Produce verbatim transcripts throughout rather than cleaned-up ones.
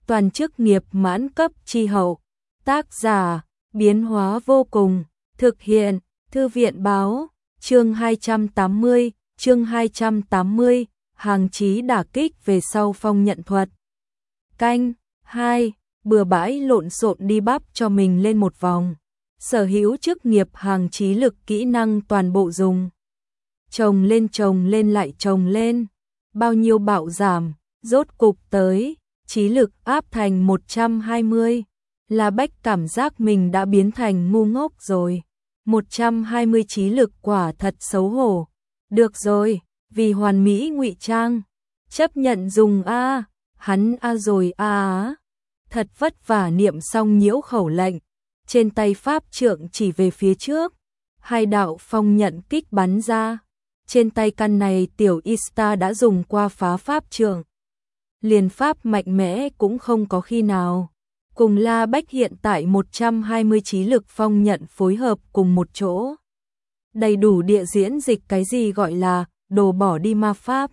toàn chức nghiệp mãn cấp chi hậu. Tác giả, biến hóa vô cùng, thực hiện, Thư viện báo, chương hai trăm tám mươi, chương hai trăm tám mươi, hàng chí đả kích về sau phong nhận thuật. Canh, hai, bừa bãi lộn xộn đi bắp cho mình lên một vòng. Sở hữu chức nghiệp hàng chí lực kỹ năng toàn bộ dùng. Trồng lên trồng lên lại trồng lên. Bao nhiêu bạo giảm, rốt cục tới, chí lực áp thành một trăm hai mươi. La Bách cảm giác mình đã biến thành ngu ngốc rồi. một trăm hai mươi chí lực quả thật xấu hổ. Được rồi, vì hoàn mỹ ngụy trang. Chấp nhận dùng A, hắn A rồi A á. Thật vất vả niệm xong nhiễu khẩu lệnh. Trên tay pháp trượng chỉ về phía trước. Hai đạo phong nhận kích bắn ra. Trên tay căn này tiểu Ista đã dùng qua phá pháp trượng. Liền pháp mạnh mẽ cũng không có khi nào. Cùng La Bách hiện tại một trăm hai mươi chí lực phong nhận phối hợp cùng một chỗ. Đầy đủ địa diễn dịch cái gì gọi là đồ bỏ đi ma pháp.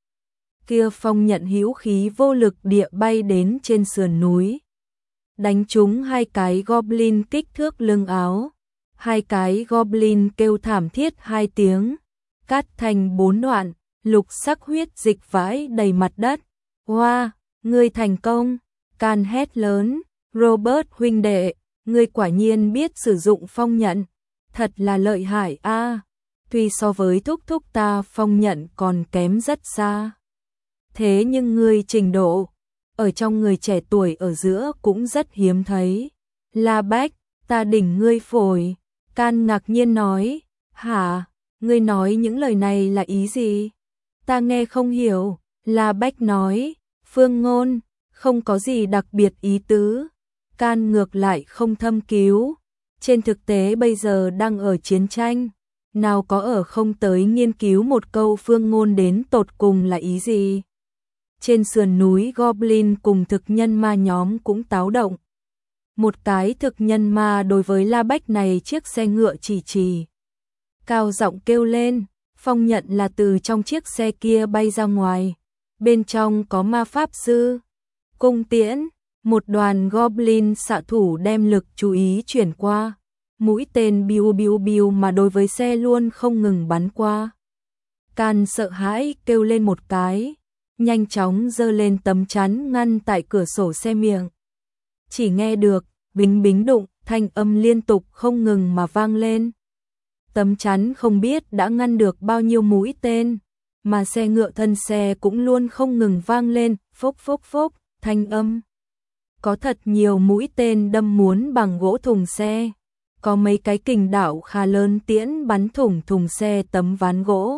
Kia phong nhận hữu khí vô lực địa bay đến trên sườn núi. Đánh trúng hai cái goblin kích thước lưng áo. Hai cái goblin kêu thảm thiết hai tiếng. Cắt thành bốn đoạn, lục sắc huyết dịch vãi đầy mặt đất. Hoa, wow, ngươi thành công, Can hét lớn. Robert huynh đệ, ngươi quả nhiên biết sử dụng phong nhận, thật là lợi hại a. À, tuy so với thúc thúc ta phong nhận còn kém rất xa. Thế nhưng ngươi trình độ, ở trong người trẻ tuổi ở giữa cũng rất hiếm thấy. La Bách, ta đỉnh ngươi phổi. Can ngạc nhiên nói, hả, ngươi nói những lời này là ý gì? Ta nghe không hiểu. La Bách nói, phương ngôn, không có gì đặc biệt ý tứ. Can ngược lại không thâm cứu. Trên thực tế bây giờ đang ở chiến tranh. Nào có ở không tới nghiên cứu một câu phương ngôn đến tột cùng là ý gì. Trên sườn núi Goblin cùng thực nhân ma nhóm cũng táo động. Một cái thực nhân ma đối với La Bách này chiếc xe ngựa chỉ chỉ. Cao giọng kêu lên, phong nhận là từ trong chiếc xe kia bay ra ngoài. Bên trong có ma pháp sư. Cung tiễn. Một đoàn goblin xạ thủ đem lực chú ý chuyển qua. Mũi tên biu biu biu mà đối với xe luôn không ngừng bắn qua. Can sợ hãi kêu lên một cái. Nhanh chóng giơ lên tấm chắn ngăn tại cửa sổ xe miệng. Chỉ nghe được, bính bính đụng, thanh âm liên tục không ngừng mà vang lên. Tấm chắn không biết đã ngăn được bao nhiêu mũi tên. Mà xe ngựa thân xe cũng luôn không ngừng vang lên, phốc phốc phốc, thanh âm. Có thật nhiều mũi tên đâm muốn bằng gỗ thùng xe. Có mấy cái kình đảo khá lớn tiễn bắn thủng thùng xe tấm ván gỗ.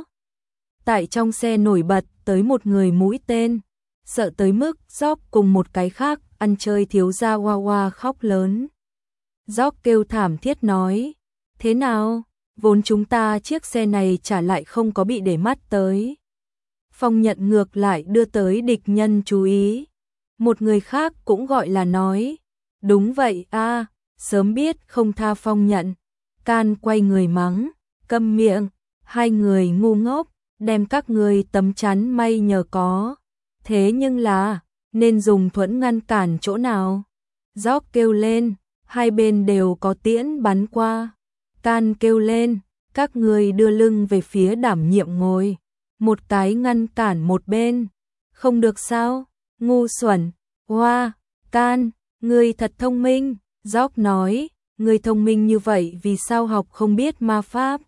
Tại trong xe nổi bật tới một người mũi tên. Sợ tới mức Gióc cùng một cái khác ăn chơi thiếu gia Hoa Hoa khóc lớn. Gióc kêu thảm thiết nói. Thế nào? Vốn chúng ta chiếc xe này trả lại không có bị để mắt tới. Phong nhận ngược lại đưa tới địch nhân chú ý. Một người khác cũng gọi là nói. Đúng vậy a, à, sớm biết không tha phong nhận. Can quay người mắng. Câm miệng. Hai người ngu ngốc. Đem các người tấm chắn may nhờ có. Thế nhưng là. Nên dùng thuẫn ngăn cản chỗ nào? Gióc kêu lên. Hai bên đều có tiễn bắn qua. Can kêu lên. Các người đưa lưng về phía đảm nhiệm ngồi. Một cái ngăn cản một bên. Không được sao? Ngu xuẩn. Hoa, Can, ngươi thật thông minh. Gióc nói, ngươi thông minh như vậy vì sao học không biết ma pháp?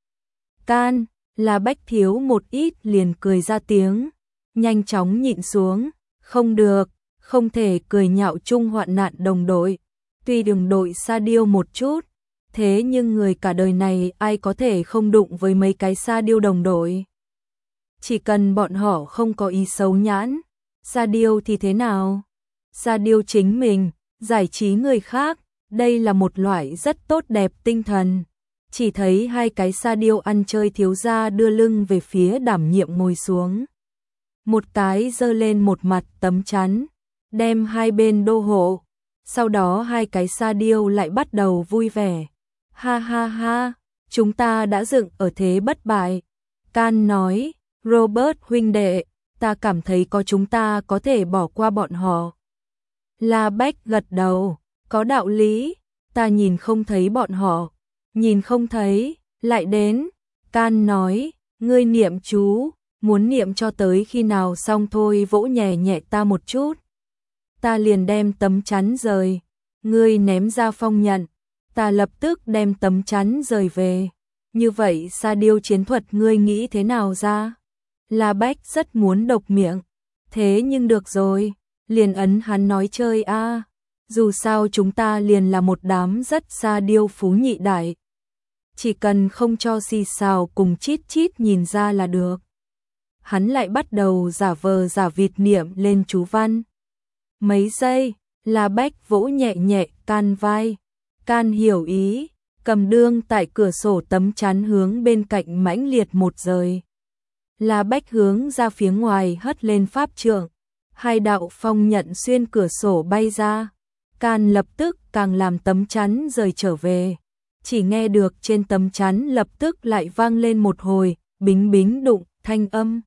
Can, là Bách thiếu một ít liền cười ra tiếng. Nhanh chóng nhịn xuống. Không được, không thể cười nhạo chung hoạn nạn đồng đội. Tuy đồng đội sa điêu một chút. Thế nhưng người cả đời này ai có thể không đụng với mấy cái sa điêu đồng đội. Chỉ cần bọn họ không có ý xấu nhãn. Sa điêu thì thế nào? Sa điêu chính mình, giải trí người khác, đây là một loại rất tốt đẹp tinh thần. Chỉ thấy hai cái sa điêu ăn chơi thiếu gia đưa lưng về phía đảm nhiệm ngồi xuống. Một cái giơ lên một mặt tấm chắn, đem hai bên đô hộ. Sau đó hai cái sa điêu lại bắt đầu vui vẻ. Ha ha ha, chúng ta đã dựng ở thế bất bại. Can nói, Robert huynh đệ, ta cảm thấy có chúng ta có thể bỏ qua bọn họ. La Bách gật đầu, có đạo lý, ta nhìn không thấy bọn họ, nhìn không thấy, lại đến, Can nói, ngươi niệm chú, muốn niệm cho tới khi nào xong thôi, vỗ nhẹ nhẹ ta một chút. Ta liền đem tấm chắn rời, ngươi ném ra phong nhận, ta lập tức đem tấm chắn rời về. Như vậy Sa Điêu chiến thuật ngươi nghĩ thế nào ra? La Bách rất muốn độc miệng, thế nhưng được rồi, liền ấn hắn nói chơi a. Dù sao chúng ta liền là một đám rất Sa Điêu phú nhị đại. Chỉ cần không cho xì xào cùng chít chít nhìn ra là được. Hắn lại bắt đầu giả vờ giả vịt niệm lên chú văn. Mấy giây, La Bách vỗ nhẹ nhẹ Can vai. Can hiểu ý, cầm đương tại cửa sổ tấm chắn hướng bên cạnh mãnh liệt một rời. La Bách hướng ra phía ngoài hất lên pháp trượng, hai đạo phong nhận xuyên cửa sổ bay ra. Can lập tức càng làm tấm chắn rời trở về. Chỉ nghe được trên tấm chắn lập tức lại vang lên một hồi, bính bính đụng, thanh âm.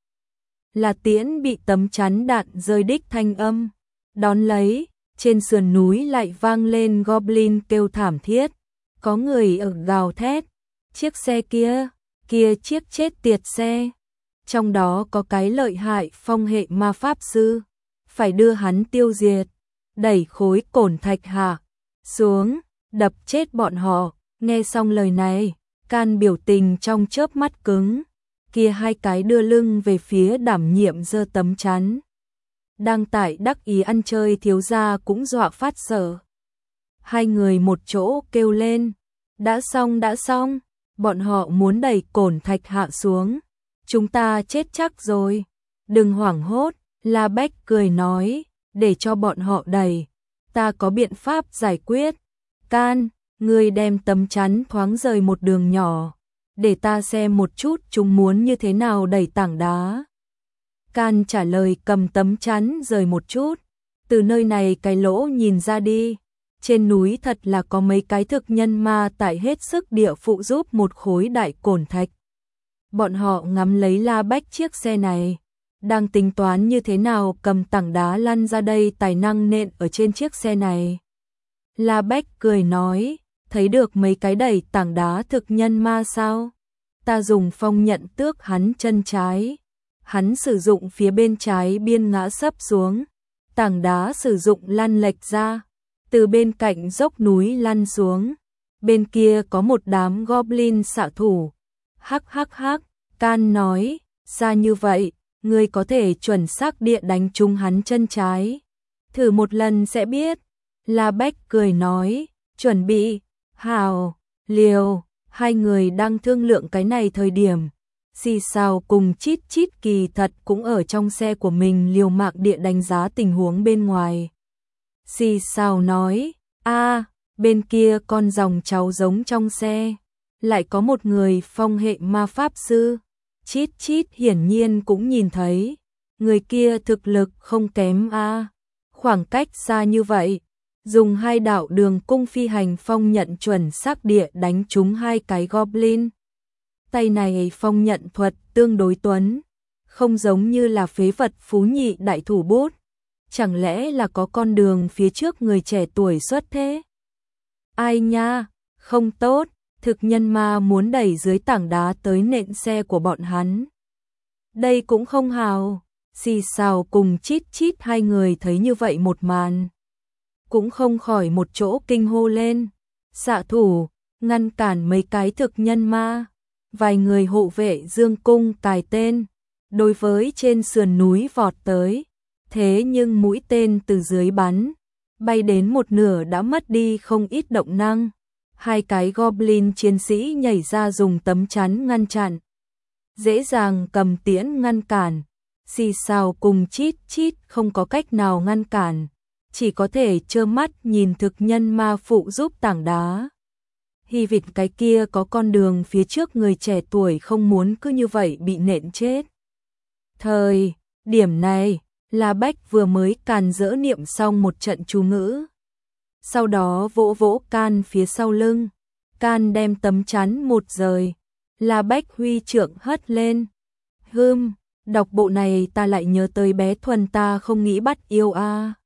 Là tiễn bị tấm chắn đạn rơi đích thanh âm. Đón lấy, trên sườn núi lại vang lên Goblin kêu thảm thiết. Có người ở gào thét. Chiếc xe kia, kia chiếc chết tiệt xe. Trong đó có cái lợi hại phong hệ ma pháp sư. Phải đưa hắn tiêu diệt. Đẩy khối cổn thạch hạ xuống, đập chết bọn họ. Nghe xong lời này, Can biểu tình trong chớp mắt cứng. Kia hai cái đưa lưng về phía đảm nhiệm giơ tấm chắn. Đang tại đắc ý ăn chơi thiếu gia cũng dọa phát sợ. Hai người một chỗ kêu lên. Đã xong đã xong, bọn họ muốn đẩy cổn thạch hạ xuống. Chúng ta chết chắc rồi. Đừng hoảng hốt, La Bách cười nói, để cho bọn họ đẩy. Ta có biện pháp giải quyết. Can, ngươi đem tấm chắn thoáng rời một đường nhỏ. Để ta xem một chút chúng muốn như thế nào đẩy tảng đá. Can trả lời cầm tấm chắn rời một chút. Từ nơi này cái lỗ nhìn ra đi. Trên núi thật là có mấy cái thực nhân ma tại hết sức địa phụ giúp một khối đại cổn thạch. Bọn họ ngắm lấy La Bách chiếc xe này. Đang tính toán như thế nào cầm tảng đá lăn ra đây tài năng nện ở trên chiếc xe này. La Bách cười nói, thấy được mấy cái đẩy tảng đá thực nhân ma sao? Ta dùng phong nhận tước hắn chân trái. Hắn sử dụng phía bên trái biên ngã sấp xuống. Tảng đá sử dụng lăn lệch ra. Từ bên cạnh dốc núi lăn xuống. Bên kia có một đám goblin xạ thủ. Hắc hắc hắc, Can nói, ra như vậy, ngươi có thể chuẩn xác địa đánh trúng hắn chân trái. Thử một lần sẽ biết. La Bách cười nói, chuẩn bị, hào, liều, hai người đang thương lượng cái này thời điểm. Xì xào cùng chít chít kỳ thật cũng ở trong xe của mình liều mạng địa đánh giá tình huống bên ngoài. Xì xào nói, a bên kia con dòng cháu giống trong xe. Lại có một người phong hệ ma pháp sư. Chít chít hiển nhiên cũng nhìn thấy. Người kia thực lực không kém a. Khoảng cách xa như vậy. Dùng hai đạo đường cung phi hành phong nhận chuẩn xác địa đánh trúng hai cái goblin. Tay này phong nhận thuật tương đối tuấn. Không giống như là phế vật phú nhị đại thủ bút. Chẳng lẽ là có con đường phía trước người trẻ tuổi xuất thế? Ai nha, không tốt. Thực nhân ma muốn đẩy dưới tảng đá tới nện xe của bọn hắn. Đây cũng không hào. Xì xào cùng chít chít hai người thấy như vậy một màn. Cũng không khỏi một chỗ kinh hô lên. Xạ thủ, ngăn cản mấy cái thực nhân ma. Vài người hộ vệ dương cung cài tên. Đối với trên sườn núi vọt tới. Thế nhưng mũi tên từ dưới bắn. Bay đến một nửa đã mất đi không ít động năng. Hai cái goblin chiến sĩ nhảy ra dùng tấm chắn ngăn chặn. Dễ dàng cầm tiễn ngăn cản. Xì xào cùng chít chít không có cách nào ngăn cản. Chỉ có thể trơ mắt nhìn thực nhân ma phụ giúp tảng đá. Hy vọng cái kia có con đường phía trước người trẻ tuổi không muốn cứ như vậy bị nện chết. Thời điểm này, La Bách vừa mới càn dỡ niệm xong một trận chú ngữ. Sau đó vỗ vỗ Can phía sau lưng. Can đem tấm chắn một rời. La Bách huy trượng hất lên. Hưm, đọc bộ này ta lại nhớ tới bé Thuần ta không nghĩ bắt yêu a.